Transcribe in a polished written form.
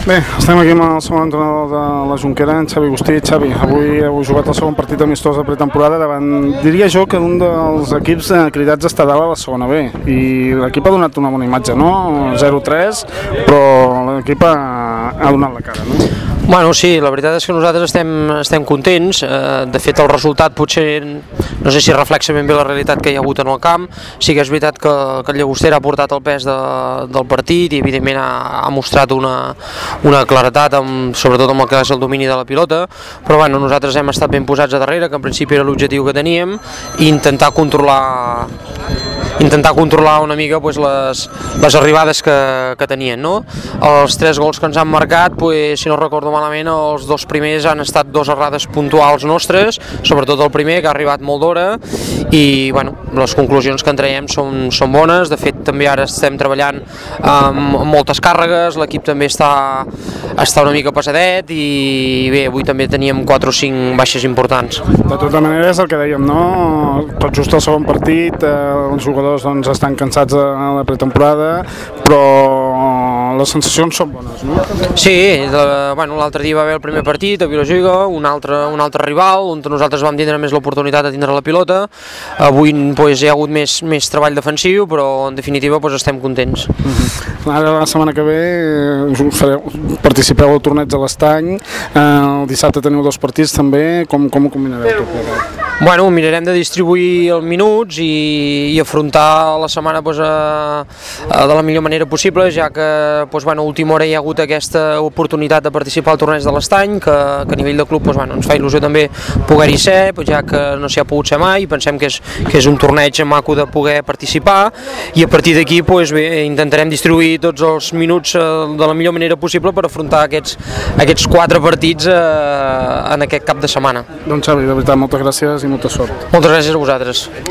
Bé, estem aquí amb el segon entrenador de la Jonquera, en Xavi Agustí. Xavi, avui heu jugat el segon partit amistós de pretemporada davant, diria jo, que un dels equips cridats a estar dalt a la segona B, i l'equip ha donat una bona imatge, no? 0-3, però l'equip ha donat la cara, no? Bueno, sí, la veritat és que nosaltres estem contents. De fet, el resultat potser no sé si reflexa ben bé la realitat que hi ha hagut en el camp. Sí que és veritat que el Llagostera ha portat el pes del partit i evidentment ha mostrat una claretat, sobretot amb el que és el domini de la pilota, però bueno, nosaltres hem estat ben posats a darrere, que en principi era l'objectiu que teníem, i intentar controlar una mica pues, les arribades que tenien, no? Els 3 gols que ens han marcat, pues, si no recordo malament, els 2 primers han estat 2 errades puntuals nostres, sobretot el primer, que ha arribat molt d'hora, i bueno, les conclusions que en traiem són bones. De fet, també ara estem treballant amb moltes càrregues, l'equip també està una mica pesadet, i bé, avui també teníem 4 o 5 baixes importants. De tota manera és el que dèiem, no? Tot just el segon partit, els jugadors doncs, estan cansats de la pretemporada, però les sensacions són bones, no? Sí, l'altre dia va haver el primer partit a Vilajuiga, un altre rival, on nosaltres vam tindre més l'oportunitat de tindre la pilota. Avui pues, hi ha hagut més treball defensiu, però en definitiva pues, estem contents. Ara la setmana que ve participeu al torneig de l'Estany, el dissabte teniu 2 partits també, com ho combinareu tot plegat? Bueno, mirarem de distribuir els minuts i afrontar la setmana pues, de la millor manera possible, ja que pues, a última hora hi ha hagut aquesta oportunitat de participar al torneig de l'Estany, que a nivell de club pues, ens fa il·lusió també poder-hi ser, pues, ja que no s'hi ha pogut ser mai, pensem que és un torneig maco de poder participar, i a partir d'aquí pues, intentarem distribuir tots els minuts de la millor manera possible per afrontar aquests 4 partits en aquest cap de setmana. Doncs Xavi, de veritat, moltes gràcies i molta sort. Moltes gràcies a vosaltres.